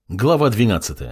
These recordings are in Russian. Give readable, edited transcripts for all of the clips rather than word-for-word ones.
Глава 12.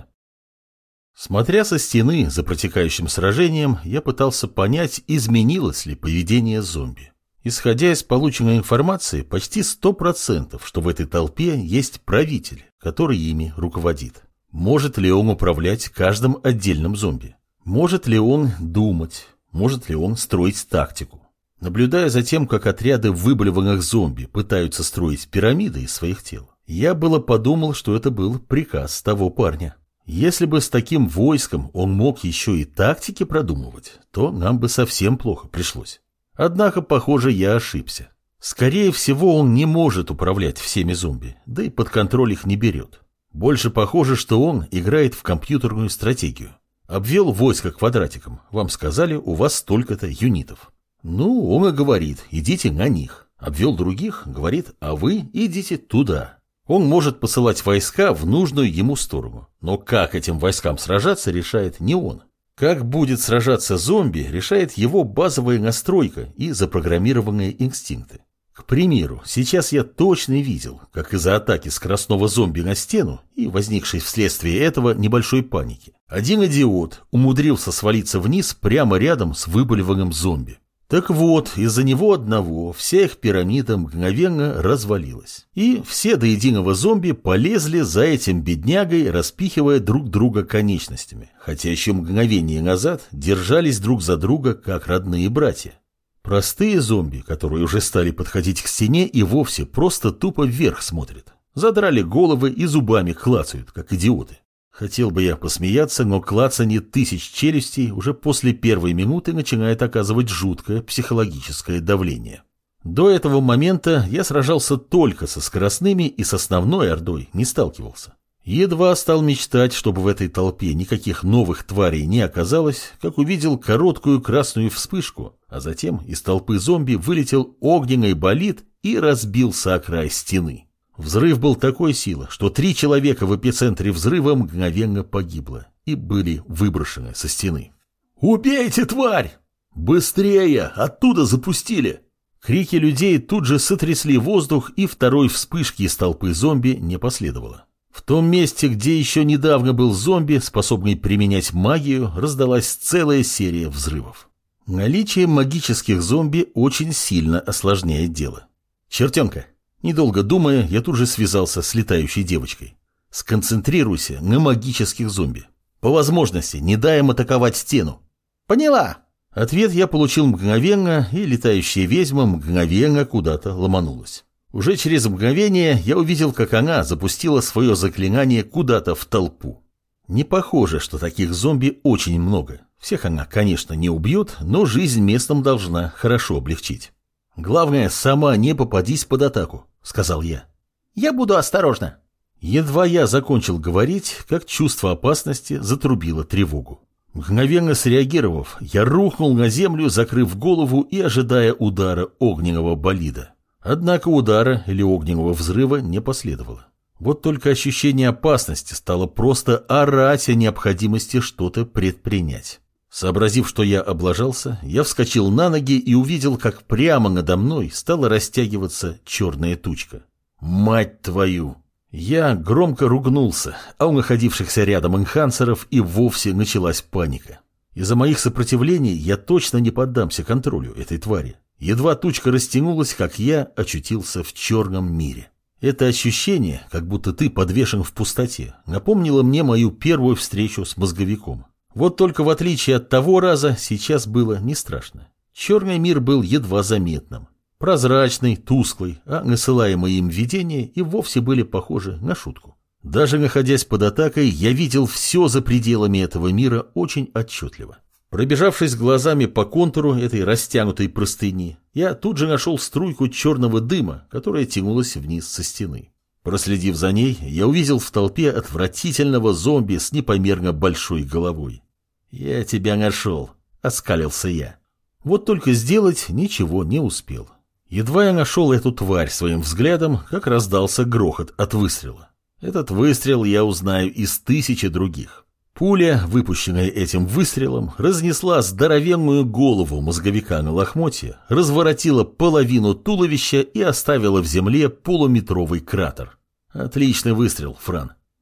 Смотря со стены за протекающим сражением, я пытался понять, изменилось ли поведение зомби. Исходя из полученной информации, почти 100%, что в этой толпе есть правитель, который ими руководит. Может ли он управлять каждым отдельным зомби? Может ли он думать? Может ли он строить тактику? Наблюдая за тем, как отряды выблеванных зомби пытаются строить пирамиды из своих тел, я было подумал, что это был приказ того парня. Если бы с таким войском он мог еще и тактики продумывать, то нам бы совсем плохо пришлось. Однако, похоже, я ошибся. Скорее всего, он не может управлять всеми зомби, да и под контроль их не берет. Больше похоже, что он играет в компьютерную стратегию. Обвел войско квадратиком, вам сказали, у вас столько-то юнитов. Ну, он и говорит, идите на них. Обвел других, говорит, а вы идите туда. Он может посылать войска в нужную ему сторону, но как этим войскам сражаться, решает не он. Как будет сражаться зомби, решает его базовая настройка и запрограммированные инстинкты. К примеру, сейчас я точно видел, как из-за атаки скоростного зомби на стену и возникшей вследствие этого небольшой паники, один идиот умудрился свалиться вниз прямо рядом с выболеванным зомби. Так вот, из-за него одного вся их пирамида мгновенно развалилась. И все до единого зомби полезли за этим беднягой, распихивая друг друга конечностями, хотя еще мгновение назад держались друг за друга, как родные братья. Простые зомби, которые уже стали подходить к стене, и вовсе просто тупо вверх смотрят. Задрали головы и зубами клацают, как идиоты. Хотел бы я посмеяться, но клацанье тысяч челюстей уже после первой минуты начинает оказывать жуткое психологическое давление. До этого момента я сражался только со скоростными и с основной ордой не сталкивался. Едва стал мечтать, чтобы в этой толпе никаких новых тварей не оказалось, как увидел короткую красную вспышку, а затем из толпы зомби вылетел огненный болид и разбился о край стены. Взрыв был такой силы, что 3 человека в эпицентре взрыва мгновенно погибло и были выброшены со стены. «Убейте, тварь! Быстрее! Оттуда запустили!» Крики людей тут же сотрясли воздух, и второй вспышки из толпы зомби не последовало. В том месте, где еще недавно был зомби, способный применять магию, раздалась целая серия взрывов. Наличие магических зомби очень сильно осложняет дело. «Чертенка!» Недолго думая, я тут же связался с летающей девочкой. Сконцентрируйся на магических зомби. По возможности, не дай им атаковать стену. Поняла. Ответ я получил мгновенно, и летающая ведьма мгновенно куда-то ломанулась. Уже через мгновение я увидел, как она запустила свое заклинание куда-то в толпу. Не похоже, что таких зомби очень много. Всех она, конечно, не убьет, но жизнь местным должна хорошо облегчить. «Главное, сама не попадись под атаку», — сказал я. «Я буду осторожна». Едва я закончил говорить, как чувство опасности затрубило тревогу. Мгновенно среагировав, я рухнул на землю, закрыв голову и ожидая удара огненного болида. Однако удара или огненного взрыва не последовало. Вот только ощущение опасности стало просто орать о необходимости что-то предпринять. Сообразив, что я облажался, я вскочил на ноги и увидел, как прямо надо мной стала растягиваться черная тучка. «Мать твою!» Я громко ругнулся, а у находившихся рядом энхансеров и вовсе началась паника. Из-за моих сопротивлений я точно не поддамся контролю этой твари. Едва тучка растянулась, как я очутился в черном мире. Это ощущение, как будто ты подвешен в пустоте, напомнило мне мою первую встречу с мозговиком. Вот только в отличие от того раза, сейчас было не страшно. Черный мир был едва заметным. Прозрачный, тусклый, а насылаемые им видения и вовсе были похожи на шутку. Даже находясь под атакой, я видел все за пределами этого мира очень отчетливо. Пробежавшись глазами по контуру этой растянутой простыни, я тут же нашел струйку черного дыма, которая тянулась вниз со стены. Проследив за ней, я увидел в толпе отвратительного зомби с непомерно большой головой. «Я тебя нашел», — оскалился я. Вот только сделать ничего не успел. Едва я нашел эту тварь своим взглядом, как раздался грохот от выстрела. Этот выстрел я узнаю из 1000 других. Пуля, выпущенная этим выстрелом, разнесла здоровенную голову мозговика на лохмотье, разворотила половину туловища и оставила в земле полуметровый кратер. Отличный выстрел, Фран.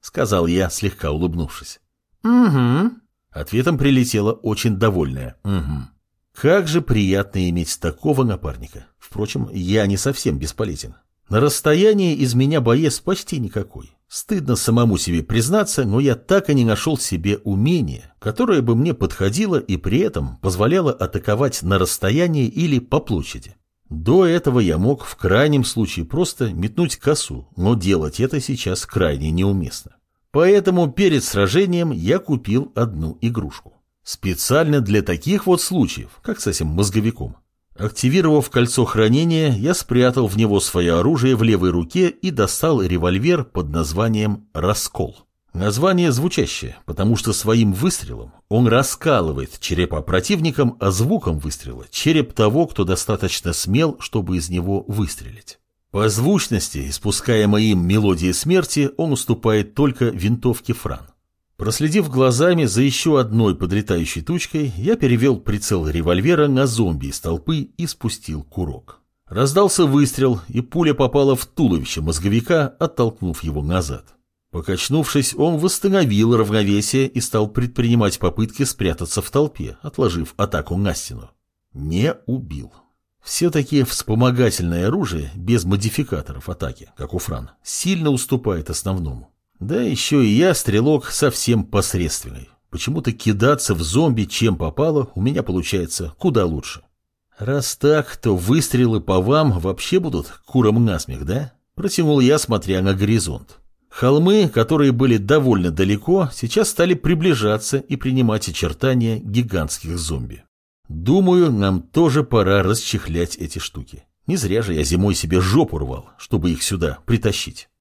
сказал я, слегка улыбнувшись. Угу. Ответом прилетело очень довольное «Угу». Как же приятно иметь такого напарника. Впрочем, я не совсем бесполезен. На расстоянии из меня боец почти никакой. Стыдно самому себе признаться, но я так и не нашел себе умения, которое бы мне подходило и при этом позволяло атаковать на расстоянии или по площади. До этого я мог в крайнем случае просто метнуть косу, но делать это сейчас крайне неуместно. Поэтому перед сражением я купил одну игрушку. Специально для таких вот случаев, как с этим мозговиком. Активировав кольцо хранения, я спрятал в него свое оружие в левой руке и достал револьвер под названием «Раскол». Название звучащее, потому что своим выстрелом он раскалывает черепа противникам, а звуком выстрела – череп того, кто достаточно смел, чтобы из него выстрелить. По звучности, испускаемой им мелодии смерти, он уступает только винтовке Фран. Проследив глазами за еще одной подлетающей тучкой, я перевел прицел револьвера на зомби из толпы и спустил курок. Раздался выстрел, и пуля попала в туловище мозговика, оттолкнув его назад. Покачнувшись, он восстановил равновесие и стал предпринимать попытки спрятаться в толпе, отложив атаку на стену. Не убил. Все-таки вспомогательное оружие, без модификаторов атаки, как у Фран, сильно уступает основному. Да еще и я, стрелок, совсем посредственный. Почему-то кидаться в зомби чем попало у меня получается куда лучше. Раз так, то выстрелы по вам вообще будут курам насмех, да? Протянул я, смотря на горизонт. Холмы, которые были довольно далеко, сейчас стали приближаться и принимать очертания гигантских зомби. Думаю, нам тоже пора расчехлять эти штуки. Не зря же я зимой себе жопу рвал, чтобы их сюда притащить.